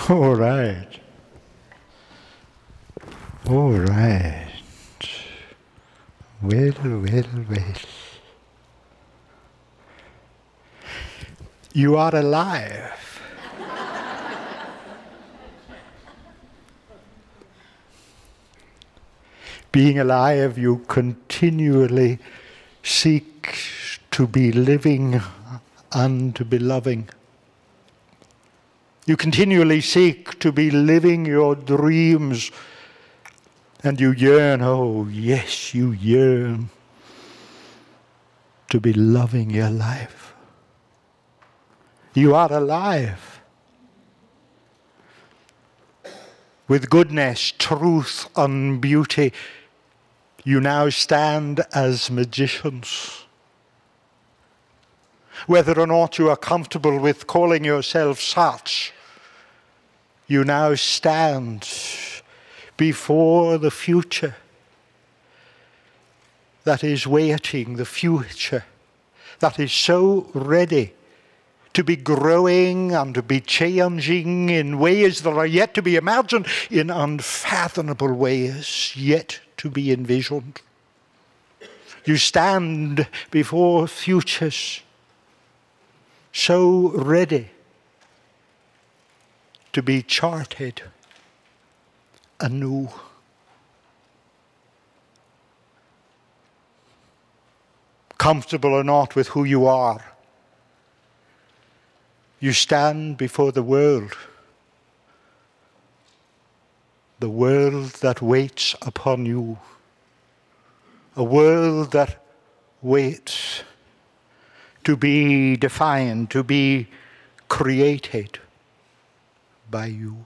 All right. All right. Well, well, well. You are alive. Being alive, you continually seek to be living and to be loving. You continually seek to be living your dreams, and you yearn, oh yes, you yearn to be loving your life. You are alive. With goodness, truth, and beauty, you now stand as magicians. Whether or not you are comfortable with calling yourself such, you now stand before the future that is waiting, the future that is so ready to be growing and to be changing in ways that are yet to be imagined, in unfathomable ways yet to be envisioned. You stand before futures so ready to be charted anew. Comfortable or not with who you are, you stand before the world that waits upon you, a world that waits to be defined, to be created by you.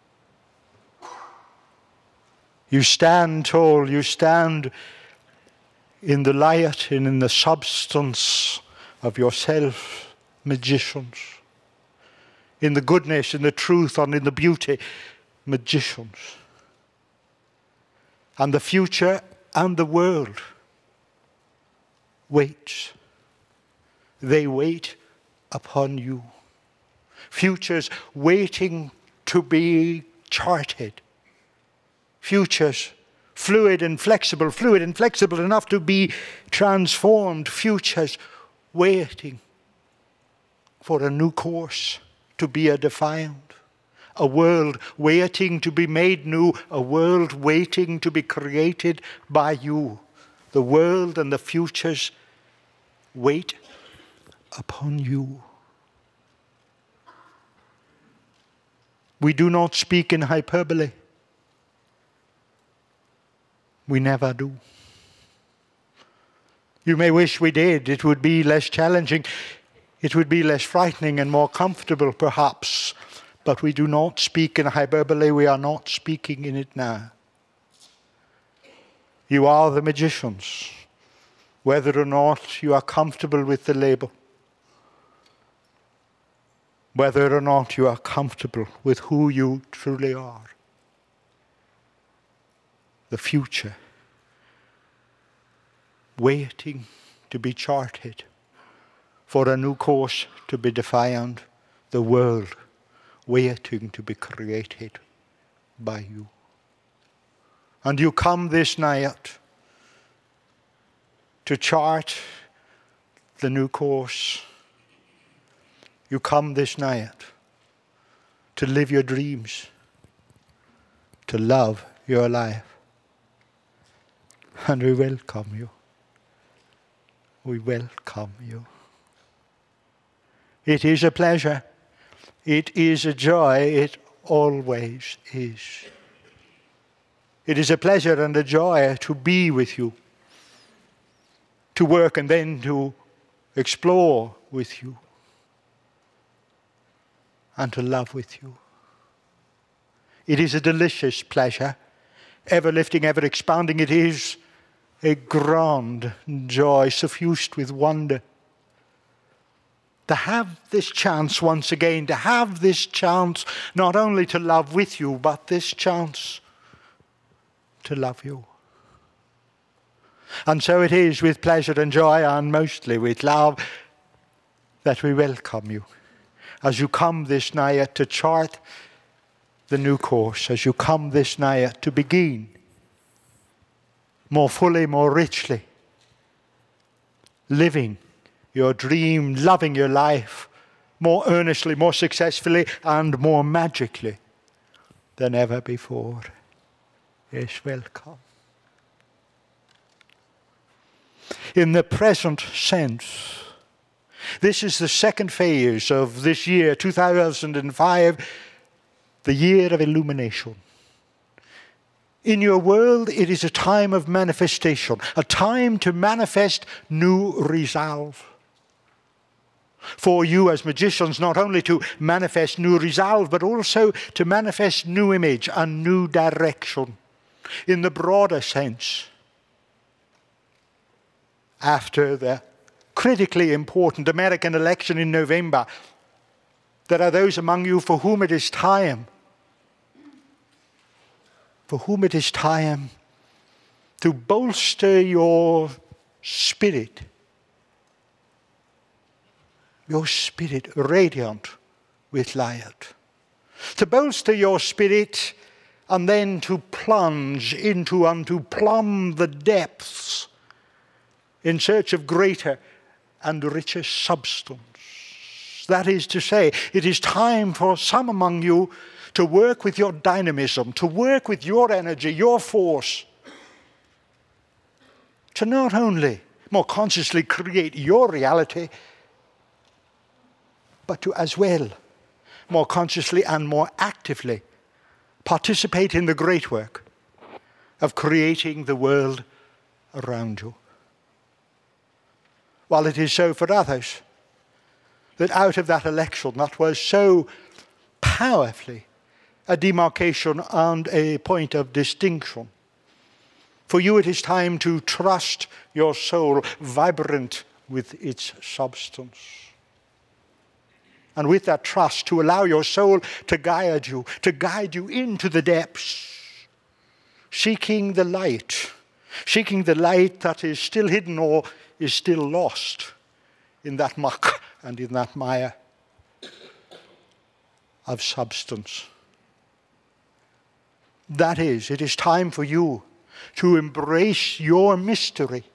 You stand tall, you stand in the light and in the substance of yourself, magicians. In the goodness, in the truth, and in the beauty, magicians. And the future and the world waits. They wait upon you. Futures waiting to be charted. Futures fluid and flexible enough to be transformed. Futures waiting for a new course to be defined. A world waiting to be made new. A world waiting to be created by you. The world and the futures wait upon you. We do not speak in hyperbole. We never do. You may wish we did. It would be less challenging. It would be less frightening and more comfortable, perhaps. But we do not speak in hyperbole. We are not speaking in it now. You are the magicians, whether or not you are comfortable with the label. Whether or not you are comfortable with who you truly are. The future, waiting to be charted, for a new course to be defined, the world waiting to be created by you. And you come this night to chart the new course. You come this night to live your dreams, to love your life. And we welcome you. We welcome you. It is a pleasure. It is a joy. It always is. It is a pleasure and a joy to be with you, to work and then to explore with you, and to love with you. It is a delicious pleasure, ever lifting, ever expanding. It is a grand joy suffused with wonder. To have this chance once again, to have this chance not only to love with you, but this chance to love you. And so it is with pleasure and joy, and mostly with love, that we welcome you as you come this night to chart the new course as you come this night to begin more fully, more richly, living your dream, loving your life more earnestly, more successfully, and more magically than ever before. Yes, welcome. In the present sense, this is the second phase of this year, 2005, the year of illumination. In your world, it is a time of manifestation, a time to manifest new resolve. For you as magicians, not only to manifest new resolve, but also to manifest new image and new direction. In the broader sense, after the critically important American election in November, there are those among you for whom it is time to bolster your spirit radiant with light. To bolster your spirit and then to plunge into and to plumb the depths in search of greater and richer substance. That is to say, it is time for some among you to work with your dynamism, to work with your energy, your force, to not only more consciously create your reality, but to as well more consciously and more actively participate in the great work of creating the world around you. While it is so for others that out of that election that was so powerfully a demarcation and a point of distinction, for you it is time to trust your soul vibrant with its substance. And with that trust, to allow your soul to guide you into the depths, seeking the light that is still hidden or is still lost in that muck and in that mire of substance. That is, it is time for you to embrace your mystery,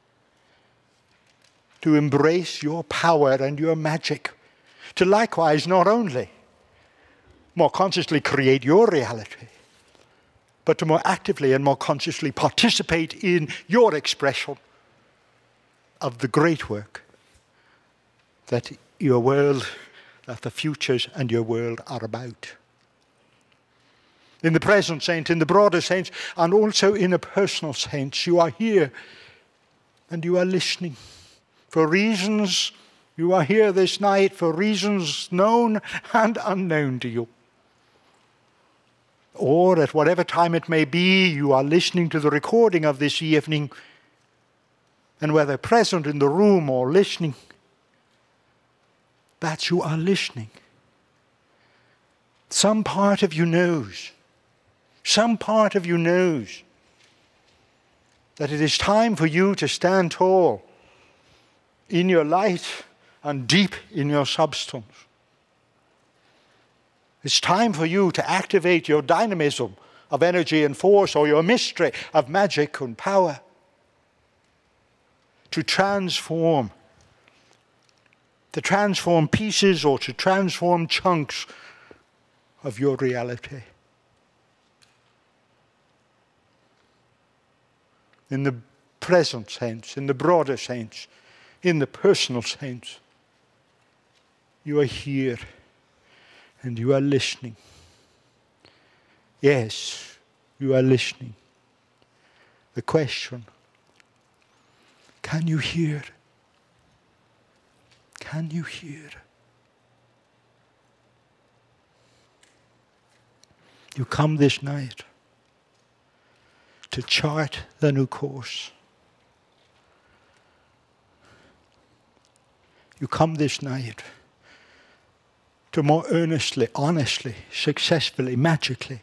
to embrace your power and your magic, to likewise not only more consciously create your reality, but to more actively and more consciously participate in your expression of the great work that your world, that the futures and your world are about. In the present sense, in the broader sense, and also in a personal sense, you are here and you are listening. For reasons, you are here this night for reasons known and unknown to you. Or at whatever time it may be, you are listening to the recording of this evening, and whether present in the room or listening, that you are listening. Some part of you knows that it is time for you to stand tall in your light and deep in your substance. It's time for you to activate your dynamism of energy and force, or your mystery of magic and power, to transform pieces or to transform chunks of your reality. In the present sense, in the broader sense, in the personal sense, you are here and you are listening. Yes, you are listening. The question, can you hear? Can you hear? You come this night to chart the new course. You come this night to more earnestly, honestly, successfully, magically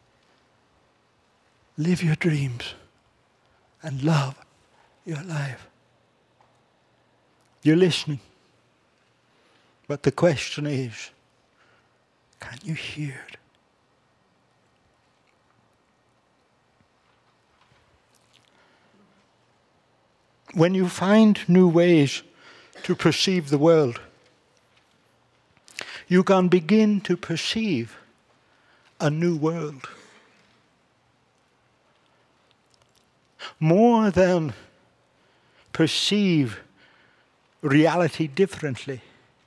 live your dreams and love your life. You're listening. But the question is, can you hear it? When you find new ways to perceive the world, you can begin to perceive a new world. More than perceive reality differently,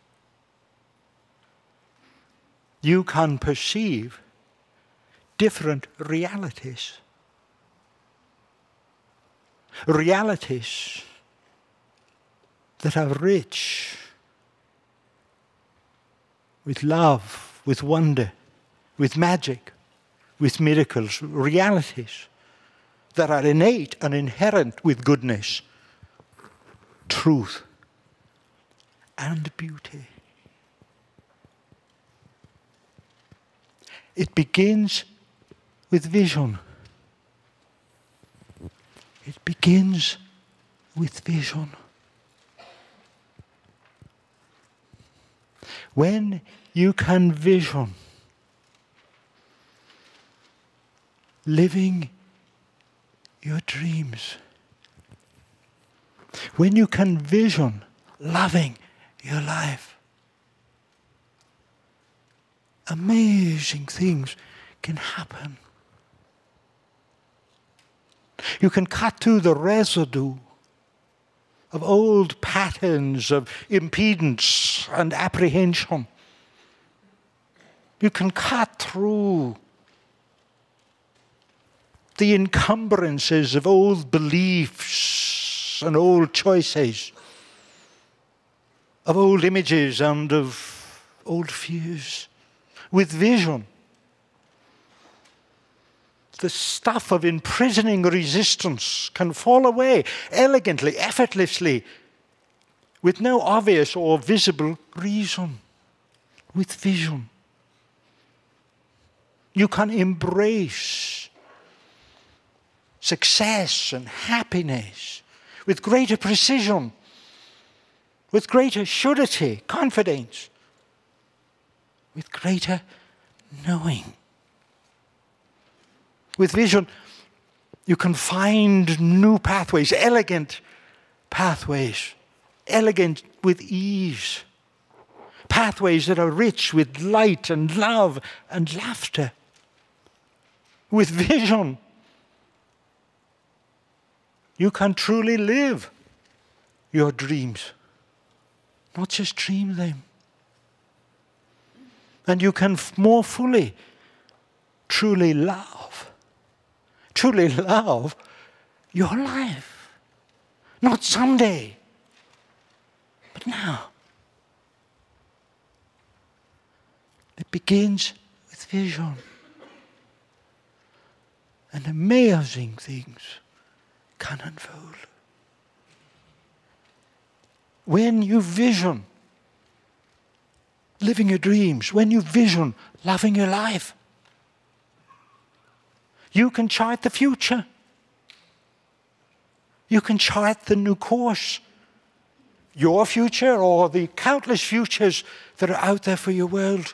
you can perceive different realities. Realities that are rich with love, with wonder, with magic, with miracles. Realities that are innate and inherent with goodness, truth, and beauty. It begins with vision. It begins with vision. When you can vision living your dreams, when you can vision loving your life, amazing things can happen. You can cut through the residue of old patterns of impedance and apprehension. You can cut through the encumbrances of old beliefs and old choices, of old images and of old fears. With vision, the stuff of imprisoning resistance can fall away elegantly, effortlessly, with no obvious or visible reason. With vision, you can embrace success and happiness with greater precision, with greater surety, confidence, with greater knowing. With vision, you can find new pathways, elegant with ease, pathways that are rich with light and love and laughter. With vision, you can truly live your dreams, not just dream them. And you can more fully, truly love your life. Not someday, but now. It begins with vision. And amazing things can unfold. When you vision living your dreams, when you vision loving your life, you can chart the future. You can chart the new course, your future or the countless futures that are out there for your world.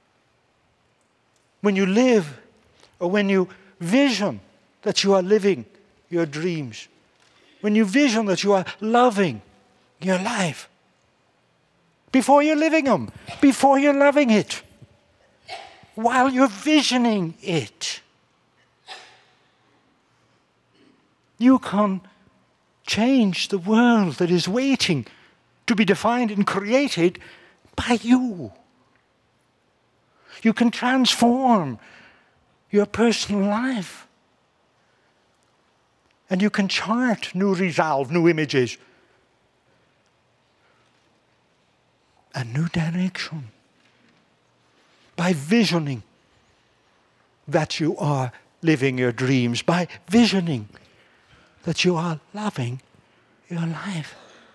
When you live, or when you vision that you are living your dreams, when you vision that you are loving your life, before you're living them, before you're loving it, while you're visioning it, you can change the world that is waiting to be defined and created by you. You can transform your personal life. And you can chart new resolve, new images, a new direction by visioning that you are living your dreams, by visioning that you are loving your life.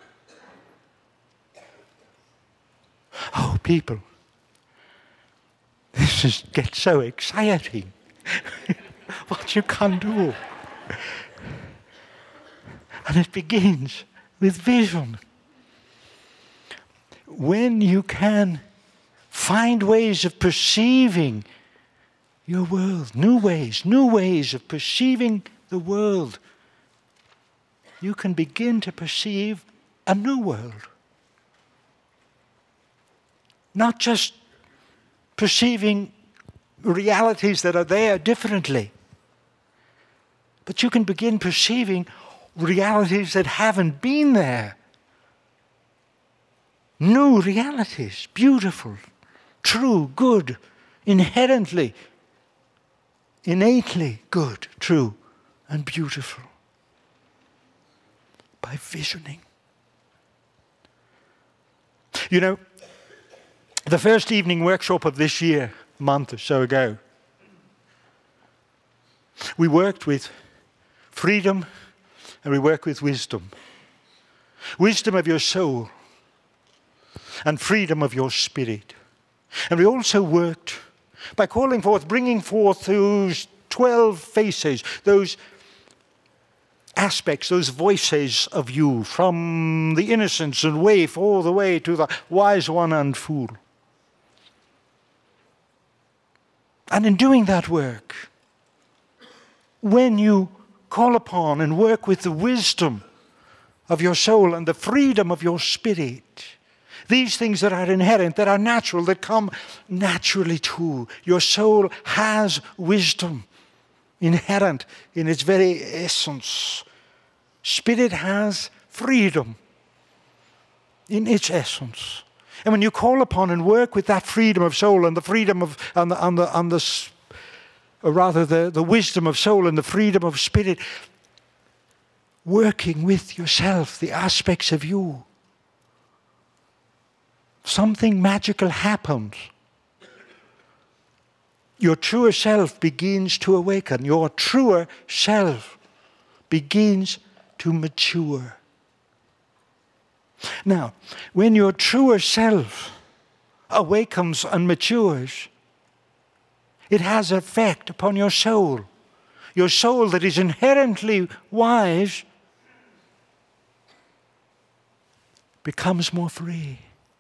Oh, people, this gets so exciting. What you can do. And it begins with vision. When you can find ways of perceiving your world, new ways of perceiving the world, you can begin to perceive a new world. Not just perceiving realities that are there differently, but you can begin perceiving realities that haven't been there. New realities, beautiful, true, good, inherently, innately good, true, and beautiful. By visioning. You know, the first evening workshop of this year, a month or so ago, we worked with freedom and we worked with wisdom. Wisdom of your soul and freedom of your spirit. And we also worked by calling forth, bringing forth those 12 faces, those aspects, those voices of you, from the innocence and waif all the way to the wise one and fool. And in doing that work, when you call upon and work with the wisdom of your soul and the freedom of your spirit, these things that are inherent, that are natural, that come naturally to your soul has wisdom inherent in its very essence. Spirit has freedom in its essence. And when you call upon and work with that freedom of soul and the freedom of, the wisdom of soul and the freedom of spirit, working with yourself, the aspects of you, something magical happens. Your truer self begins to awaken. Your truer self begins to mature. Now, when your truer self awakens and matures, it has an effect upon your soul. Your soul that is inherently wise becomes more free.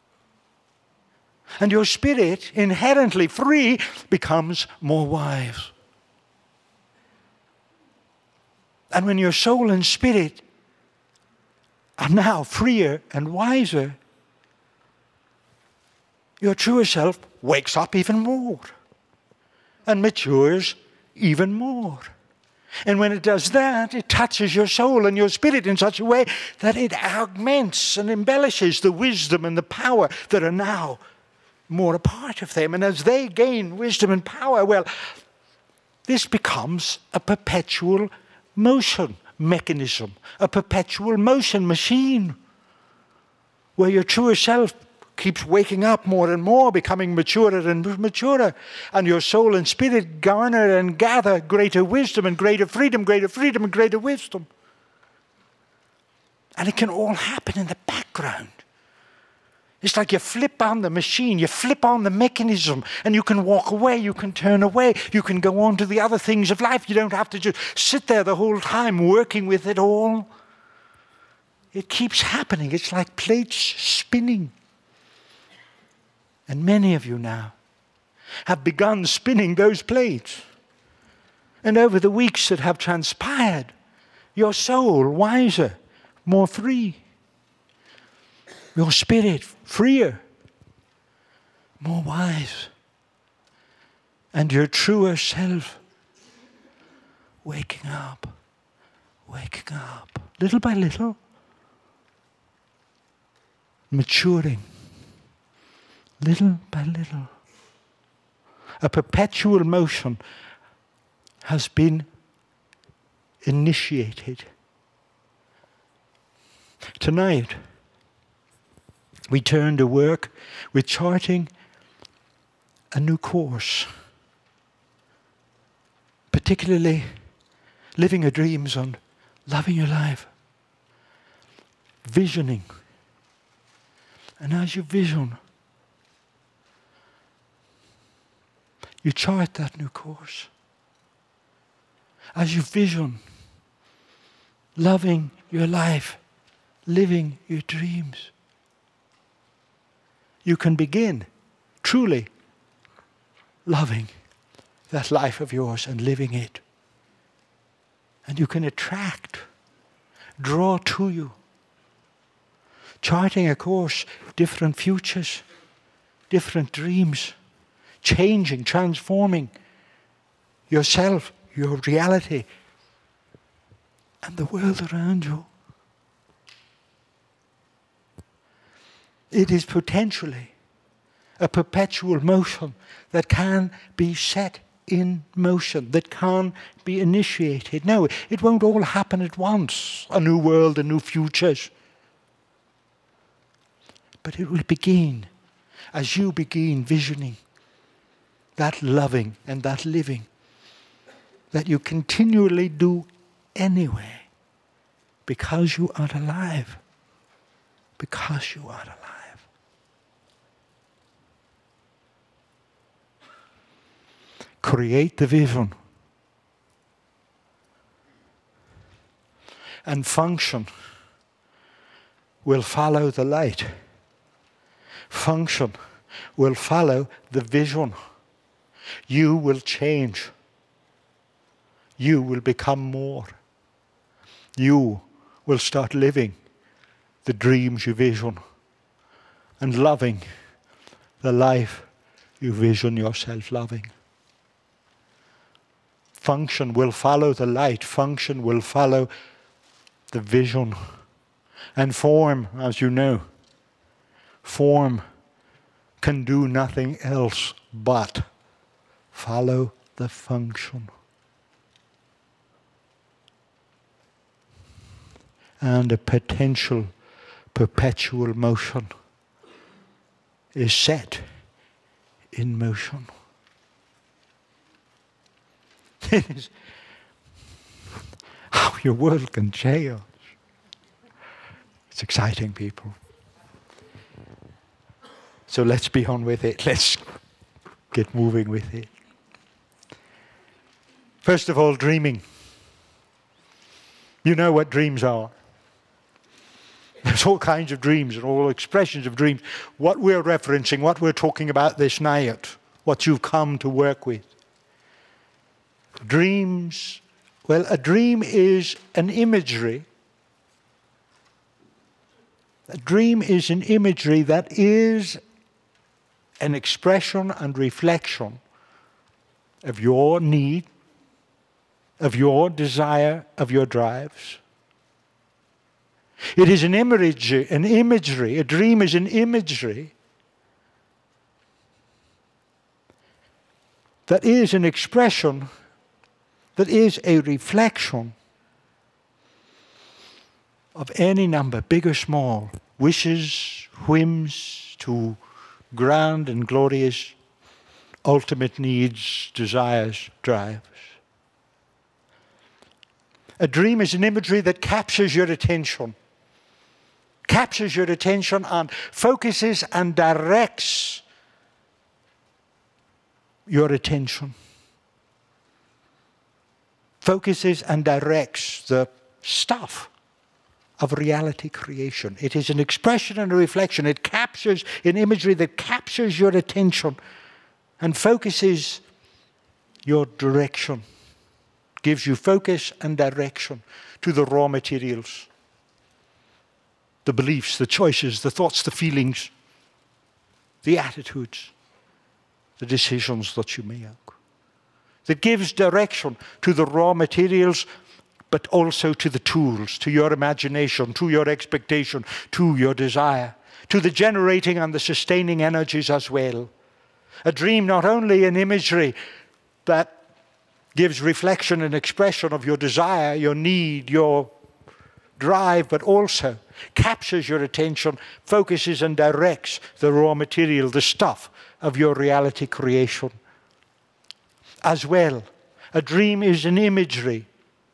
And your spirit, inherently free, becomes more wise. And when your soul and spirit are now freer and wiser, your truer self wakes up even more and matures even more. And when it does that, it touches your soul and your spirit in such a way that it augments and embellishes the wisdom and the power that are now more a part of them. And as they gain wisdom and power, well, this becomes a perpetual motion mechanism, a perpetual motion machine, where your truer self keeps waking up more and more, becoming maturer and maturer, and your soul and spirit garner and gather greater wisdom and greater freedom and greater wisdom. And it can all happen in the background. It's like you flip on the machine, you flip on the mechanism, and you can walk away, you can turn away, you can go on to the other things of life. You don't have to just sit there the whole time working with it all. It keeps happening. It's like plates spinning. And many of you now have begun spinning those plates. And over the weeks that have transpired, your soul wiser, more free. Your spirit freer, more wise. And your truer self waking up, little by little, maturing, little by little. A perpetual motion has been initiated. Tonight, we turn to work with charting a new course, particularly living your dreams on loving your life, visioning. And as you vision, you chart that new course. As you vision, loving your life, living your dreams, you can begin truly loving that life of yours and living it. And you can attract draw to you. Charting a course, different futures, different dreams, changing, transforming yourself, your reality, and the world around you. It is potentially a perpetual motion that can be set in motion, that can be initiated. No, it won't all happen at once, a new world, a new futures. But it will begin as you begin visioning that loving and that living that you continually do anyway, because you are alive. Because you are alive. Create the vision and function will follow the light. Function will follow the vision. You will change. You will become more. You will start living the dreams you vision and loving the life you vision yourself loving. Function will follow the light. Function will follow the vision. And form, as you know, form can do nothing else but follow the function. And a potential perpetual motion is set in motion. It is how your world can change. It's exciting, people. So let's be on with it. Let's get moving with it. First of all, dreaming. You know what dreams are. There's all kinds of dreams and all expressions of dreams. What we're referencing, what we're talking about this night, what you've come to work with. Dreams, well, a dream is an imagery. A dream is an imagery that is an expression and reflection of your need, of your desire, of your drives. It is an imagery, a dream is an imagery that is an expression, that is a reflection of any number, big or small, wishes, whims, to grand and glorious ultimate needs, desires, drives. A dream is an imagery that captures your attention and focuses and directs your attention. Focuses and directs the stuff of reality creation. It is an expression and a reflection. It captures an imagery that captures your attention and focuses your direction. Gives you focus and direction to the raw materials. The beliefs, the choices, the thoughts, the feelings, the attitudes, the decisions that you make. That gives direction to the raw materials, but also to the tools, to your imagination, to your expectation, to your desire, to the generating and the sustaining energies as well. A dream, not only an imagery that gives reflection and expression of your desire, your need, your drive, but also captures your attention, focuses and directs the raw material, the stuff of your reality creation. As well, a dream is an imagery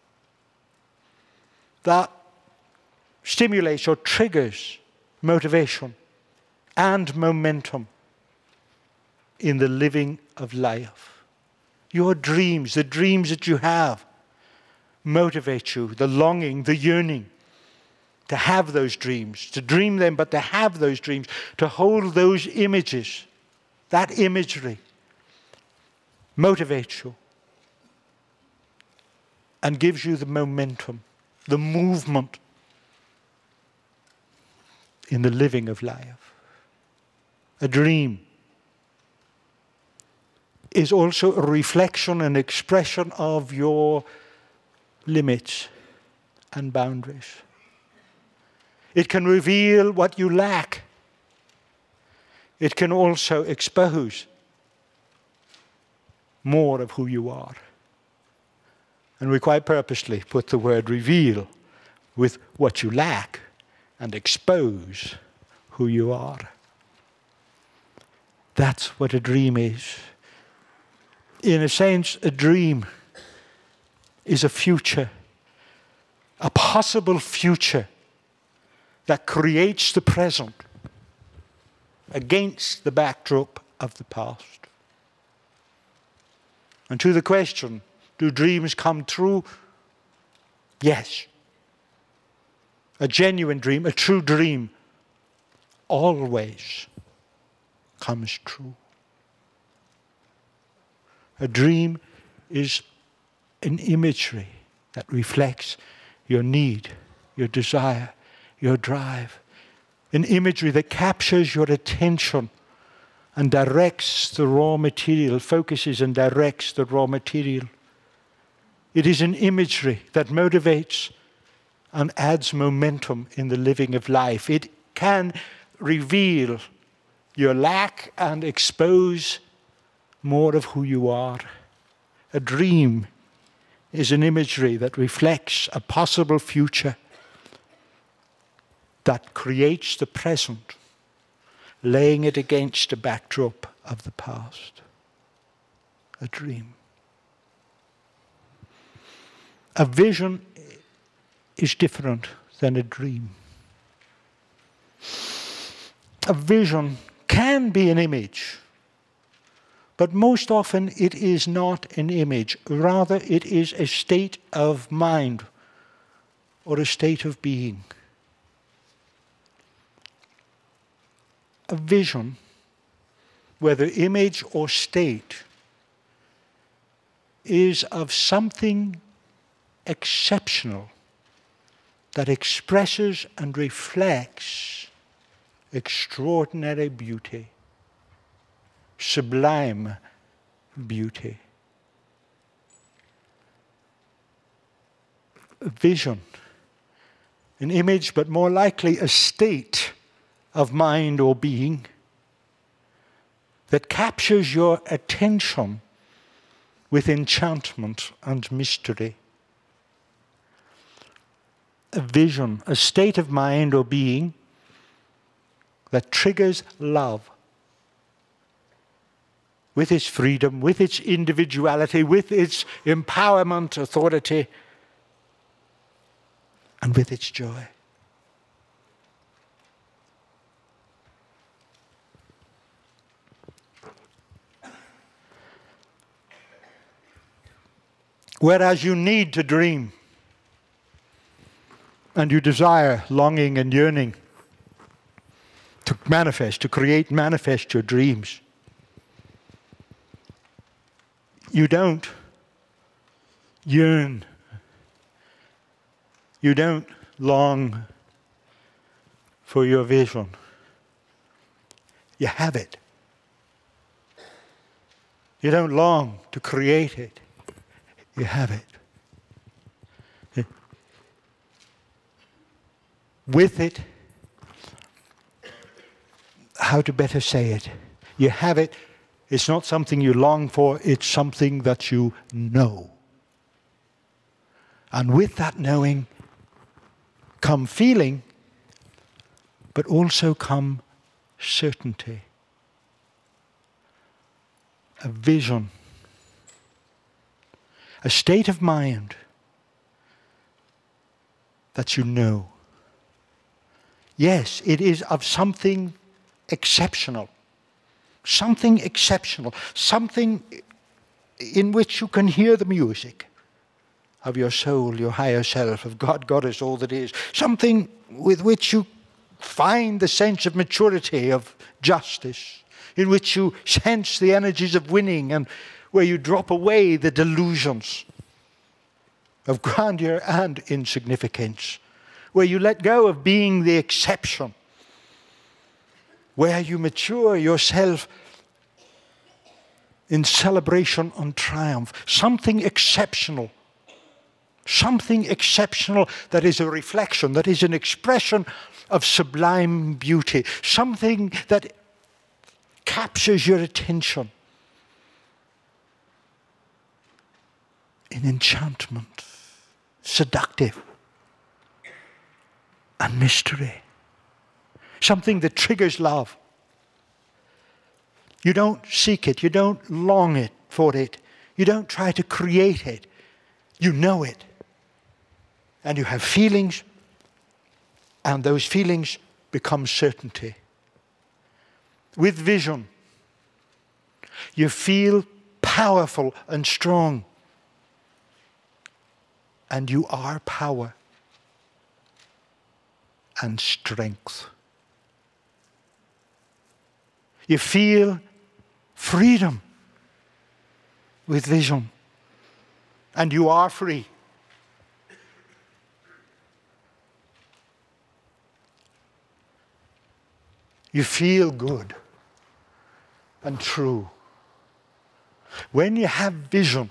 that stimulates or triggers motivation and momentum in the living of life. Your dreams, the dreams that you have, motivate you, the longing, the yearning to have those dreams, to dream them, but to have those dreams, to hold those images, that imagery motivates you and gives you the momentum, the movement in the living of life. A dream is also a reflection and expression of your limits and boundaries. It can reveal what you lack. It can also expose more of who you are. And we quite purposely put the word reveal with what you lack and expose who you are. That's what a dream is. In a sense, a dream is a future, a possible future that creates the present against the backdrop of the past. And to the question, do dreams come true? Yes. A genuine dream, a true dream, always comes true. A dream is an imagery that reflects your need, your desire, your drive. An imagery that captures your attention and directs the raw material, focuses and directs the raw material. It is an imagery that motivates and adds momentum in the living of life. It can reveal your lack and expose more of who you are. A dream is an imagery that reflects a possible future that creates the present, laying it against a backdrop of the past. A dream. A vision is different than a dream. A vision can be an image, but most often it is not an image. Rather, it is a state of mind or a state of being. A vision, whether image or state, is of something exceptional that expresses and reflects extraordinary beauty, sublime beauty. A vision, an image, but more likely a state of mind or being that captures your attention with enchantment and mystery. A vision, a state of mind or being that triggers love with its freedom, with its individuality, with its empowerment, authority, and with its joy. Whereas you need to dream, and you desire, longing and yearning to manifest, to create, manifest your dreams. You don't yearn. You don't long for your vision. You have it. You don't long to create it. You have it. With it, how to better say it? You have it. It's not something you long for, it's something that you know. And with that knowing come feeling, but also come certainty. A vision. A state of mind that you know. Yes, it is of something exceptional. Something exceptional. Something in which you can hear the music of your soul, your higher self, of God, Goddess, all that is. Something with which you find the sense of maturity, of justice, in which you sense the energies of winning, and where you drop away the delusions of grandeur and insignificance, where you let go of being the exception where you mature yourself in celebration and triumph. Something exceptional. Something exceptional that is a reflection, that is an expression of sublime beauty. Something that captures your attention in enchantment, seductive, and mystery. Something that triggers love. You don't seek it. You don't long it for it. You don't try to create it. You know it. And you have feelings, and those feelings become certainty. With vision, you feel powerful and strong. And you are power and strength. You feel freedom with vision. And you are free. You feel good and true. When you have vision,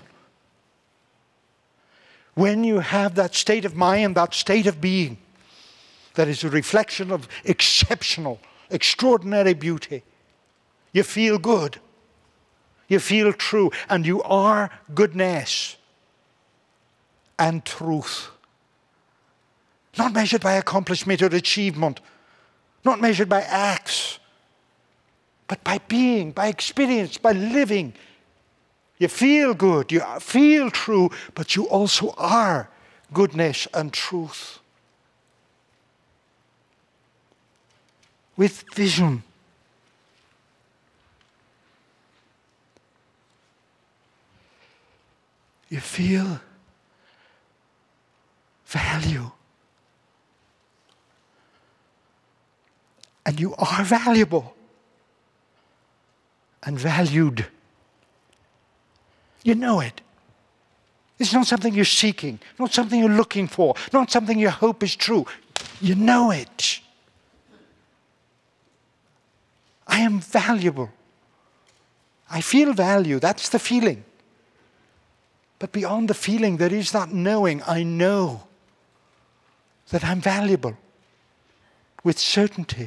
when you have that state of mind, that state of being, that is a reflection of exceptional, extraordinary beauty, you feel good. You feel true. And you are goodness and truth. Not measured by accomplishment or achievement. Not measured by acts. But by being, by experience, by living. You feel good. You feel true. But you also are goodness and truth. With vision. You feel value. And you are valuable and valued. You know it. It's not something you're seeking, not something you're looking for, not something you hope is true. You know it. I am valuable. I feel value. That's the feeling. But beyond the feeling, there is that knowing. I know that I'm valuable with certainty.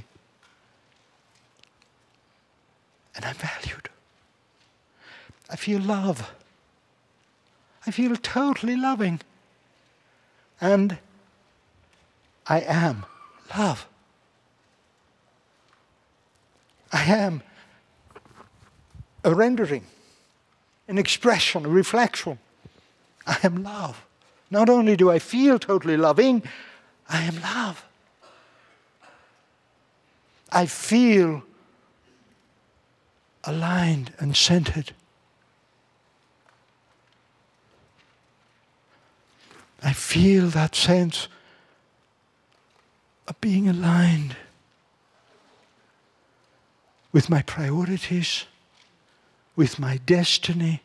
And I'm valued. I feel love. I feel totally loving. And I am love. I am a rendering, an expression, a reflection. I am love. Not only do I feel totally loving, I am love. I feel aligned and centered. I feel that sense of being aligned with my priorities, with my destiny,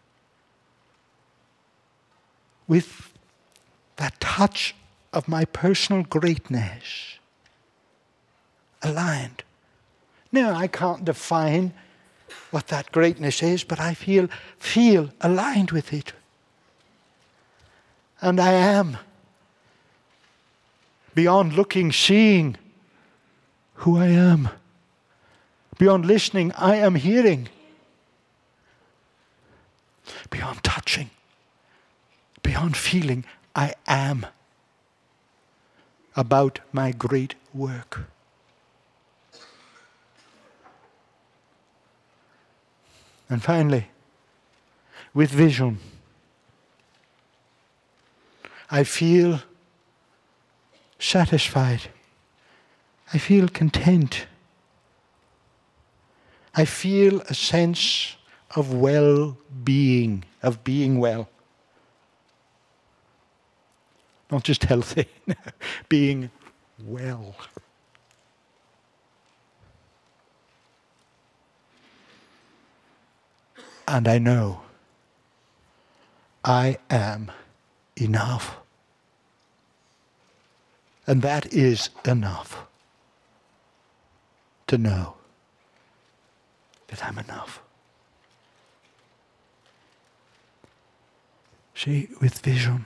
with that touch of my personal greatness. Aligned. Now, I can't define what that greatness is, but I feel aligned with it. And I am, beyond looking, seeing who I am. Beyond listening, I am hearing. Beyond touching, beyond feeling, I am about my great work. And finally, with vision, I feel satisfied. I feel content. I feel a sense of well-being, of being well. Not just healthy, being well. And I know I am enough. And that is enough to know. that I'm enough. See, with vision,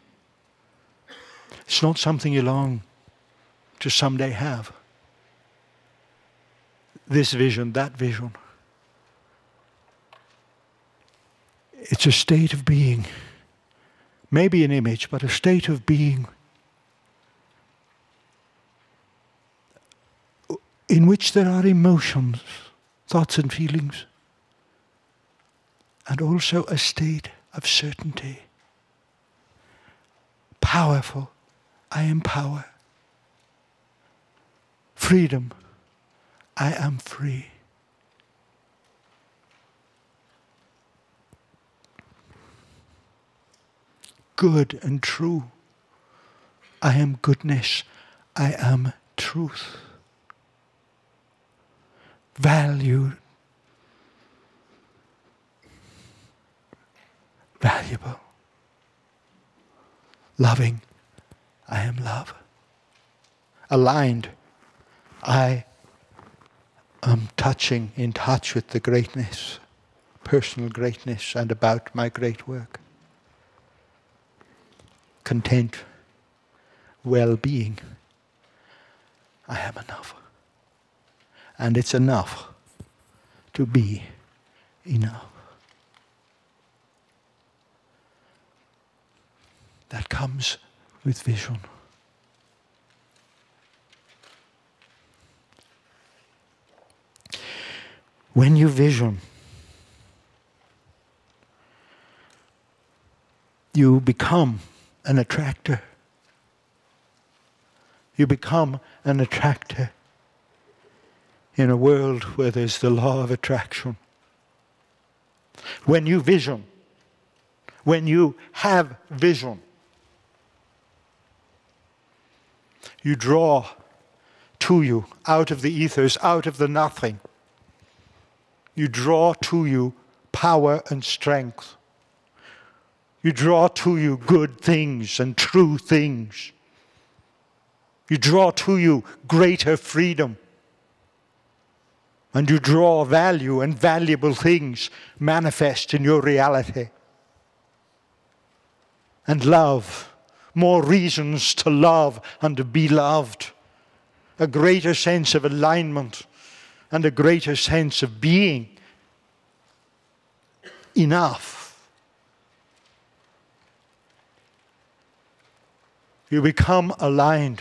it's not something you long to someday have. This vision, that vision. It's a state of being. Maybe an image, but a state of being in which there are emotions, thoughts and feelings, and also a state of certainty. Powerful, I am power. Freedom, I am free. Good and true, I am goodness, I am truth. Valued, valuable, loving, I am love. Aligned, I am in touch with the greatness, personal greatness, and about my great work. Content, well-being, I am enough. And it's enough to be enough. That comes with vision. When you vision, you become an attractor. You become an attractor in a world where there's the law of attraction. When you vision, when you have vision, you draw to you, out of the ethers, out of the nothing. You draw to you power and strength. You draw to you good things and true things. You draw to you greater freedom. And you draw value and valuable things manifest in your reality. And love, more reasons to love and to be loved. A greater sense of alignment and a greater sense of being enough. You become aligned.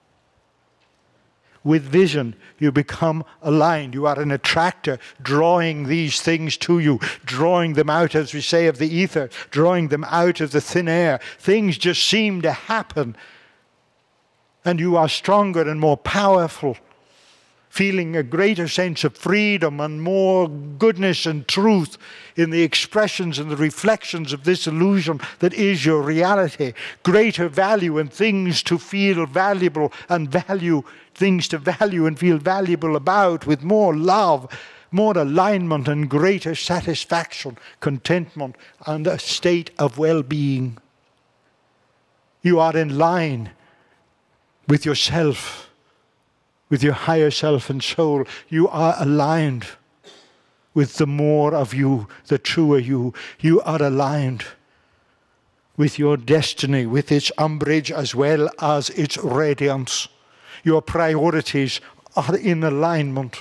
With vision, you become aligned. You are an attractor, drawing these things to you, drawing them out, as we say, of the ether, drawing them out of the thin air. Things just seem to happen. And you are stronger and more powerful, feeling a greater sense of freedom and more goodness and truth in the expressions and the reflections of this illusion that is your reality. Greater value and things to feel valuable and things to value and feel valuable about, with more love, more alignment and greater satisfaction, contentment, and a state of well-being. You are in line with yourself, with your higher self and soul. You are aligned with the more of you, the truer you. You are aligned with your destiny, with its umbrage as well as its radiance. Your priorities are in alignment.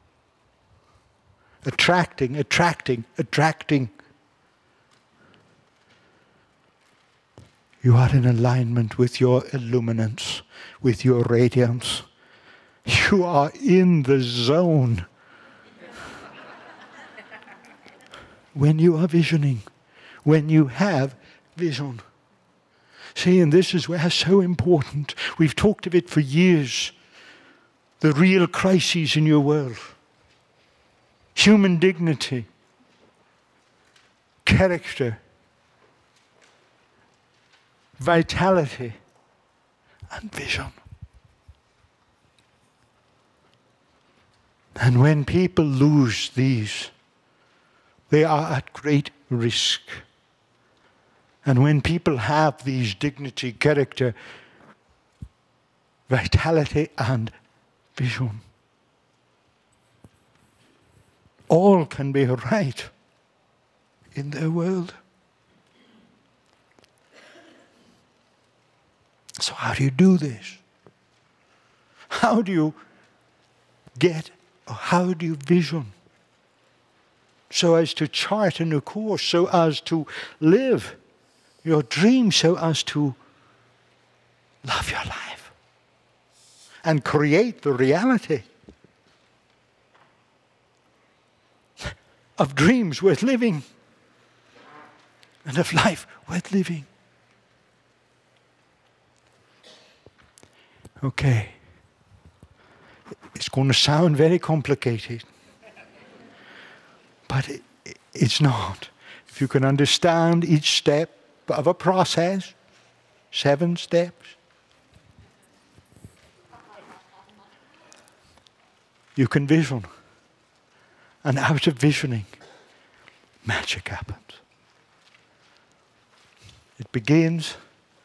Attracting, attracting, attracting. You are in alignment with your illuminance, with your radiance. You are in the zone. When you are visioning, when you have vision. See, and this is where it's so important. We've talked of it for years. The real crises in your world. Human dignity. Character. Vitality. And vision. And when people lose these, they are at great risk. And when people have these dignity, character, vitality, and vision, all can be right in their world. So how do you do this? How do you how do you vision? So as to chart a new course, so as to live your dream, so as to love your life and create the reality of dreams worth living and of life worth living. Okay. It's going to sound very complicated, but it's not. If you can understand each step of a process, 7 steps, you can vision. And out of visioning, magic happens. It begins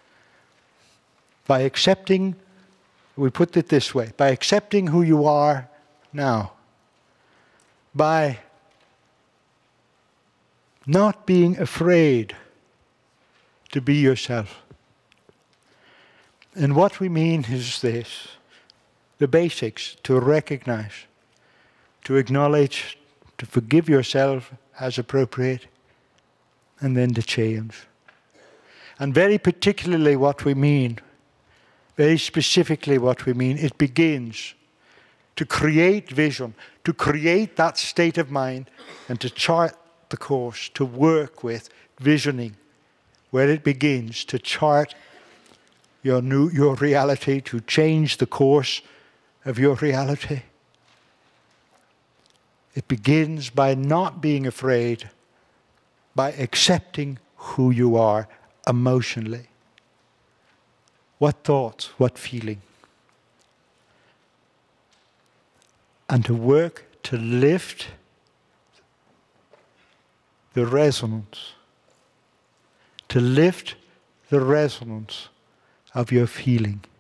by accepting, we put it this way, by accepting who you are now. By not being afraid to be yourself. And what we mean is this, the basics, to recognize, to acknowledge, to forgive yourself as appropriate, and then to change. And very particularly what we mean, very specifically what we mean, it begins to create vision, to create that state of mind, and to chart the course, to work with visioning, where it begins to chart your reality, to change the course of your reality. It begins by not being afraid, by accepting who you are emotionally. What thoughts, what feeling. And to work to lift the resonance, to lift the resonance of your feeling.